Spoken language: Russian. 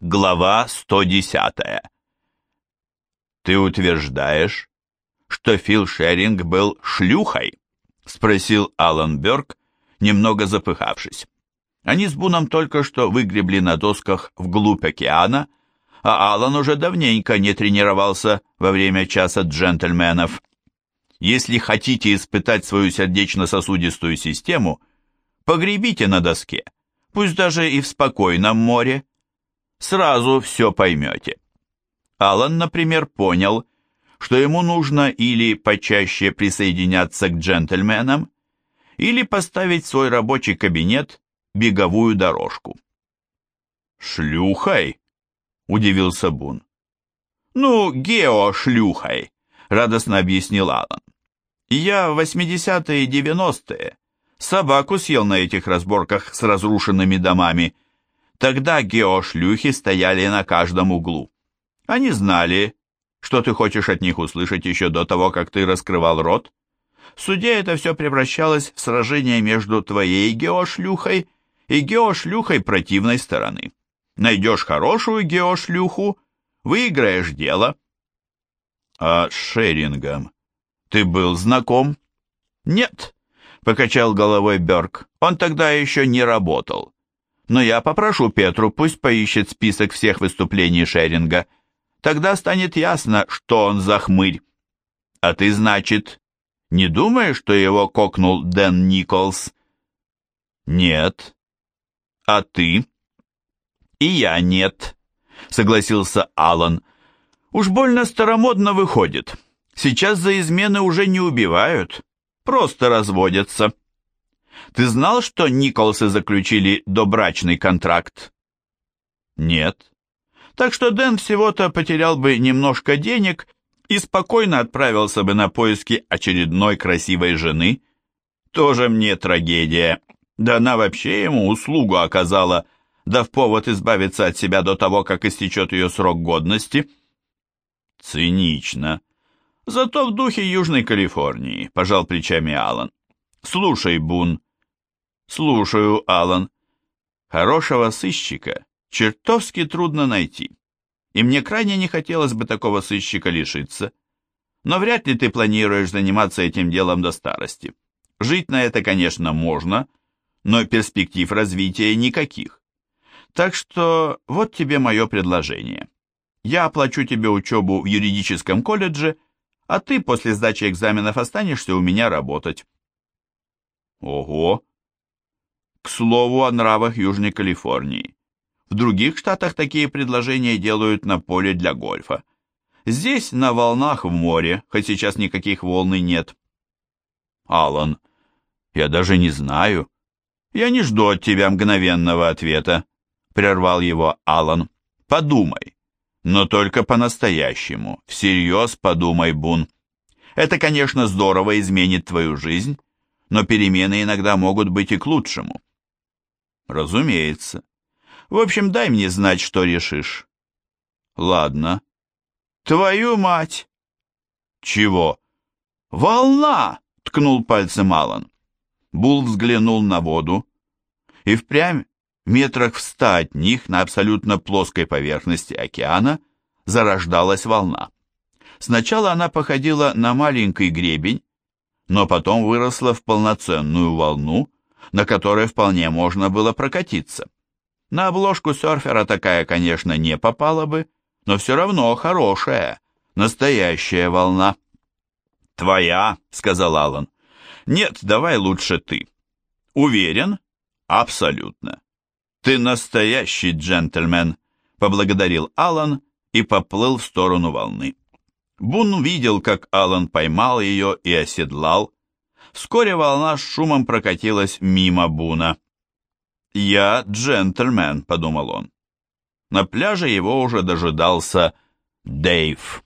Глава 110. «Ты утверждаешь, что Фил Шеринг был шлюхой?» — спросил Алан Бёрк, немного запыхавшись. Они с Буном только что выгребли на досках вглубь океана, а Алан уже давненько не тренировался во время часа джентльменов. Если хотите испытать свою сердечно-сосудистую систему, погребите на доске, пусть даже и в спокойном море. Сразу все поймете. Алан, например, понял, что ему нужно или почаще присоединяться к джентльменам, или поставить в свой рабочий кабинет беговую дорожку. «Шлюхой?» — удивился Бун. «Ну, геошлюхой», — радостно объяснил Алан. «Я в 80-е и 90-е собаку съел на этих разборках с разрушенными домами. Тогда геошлюхи стояли на каждом углу. Они знали, что ты хочешь от них услышать еще до того, как ты раскрывал рот. В суде это все превращалось в сражение между твоей геошлюхой и геошлюхой противной стороны. Найдешь хорошую геошлюху, выиграешь дело». «А с Шерингом ты был знаком?» «Нет», — покачал головой Бёрк, — «он тогда еще не работал. Но я попрошу Петру, пусть поищет список всех выступлений Шеринга. Тогда станет ясно, что он за хмырь. А ты, значит, не думаешь, что его кокнул Дэн Николс?» «Нет». «А ты?» «И я нет», — согласился Алан. «Уж больно старомодно выходит. Сейчас за измены уже не убивают, просто разводятся». «Ты знал, что Николсы заключили добрачный контракт?» «Нет». «Так что Дэн всего-то потерял бы немножко денег и спокойно отправился бы на поиски очередной красивой жены. Тоже мне трагедия. Да она вообще ему услугу оказала, дав повод избавиться от себя до того, как истечет ее срок годности». «Цинично. Зато в духе Южной Калифорнии», — пожал плечами Алан. «Слушай, Бун». «Слушаю, Алан. Хорошего сыщика чертовски трудно найти, и мне крайне не хотелось бы такого сыщика лишиться. Но вряд ли ты планируешь заниматься этим делом до старости. Жить на это, конечно, можно, но перспектив развития никаких. Так что вот тебе мое предложение. Я оплачу тебе учебу в юридическом колледже, а ты после сдачи экзаменов останешься у меня работать». «Ого!» К слову о нравах Южной Калифорнии. В других штатах такие предложения делают на поле для гольфа. Здесь на волнах в море, хоть сейчас никаких волн и нет. «Алан, я даже не знаю. Я не жду от тебя мгновенного ответа», — прервал его Алан. «Подумай, но только по-настоящему, всерьез подумай, Бун. Это, конечно, здорово изменит твою жизнь, но перемены иногда могут быть и к лучшему». «Разумеется. В общем, дай мне знать, что решишь». «Ладно». «Твою мать!» «Чего?» «Волна!» — ткнул пальцем Алан. Бул взглянул на воду, и впрямь метрах в 100 от них на абсолютно плоской поверхности океана зарождалась волна. Сначала она походила на маленький гребень, но потом выросла в полноценную волну, на которой вполне можно было прокатиться. На обложку серфера такая, конечно, не попала бы, но все равно хорошая, настоящая волна. «Твоя», — сказал Алан. «Нет, давай лучше ты». «Уверен?» «Абсолютно». «Ты настоящий джентльмен», — поблагодарил Алан и поплыл в сторону волны. Бун видел, как Алан поймал ее и оседлал. Вскоре волна с шумом прокатилась мимо Буна. «Я джентльмен», — подумал он. На пляже его уже дожидался Дэйв.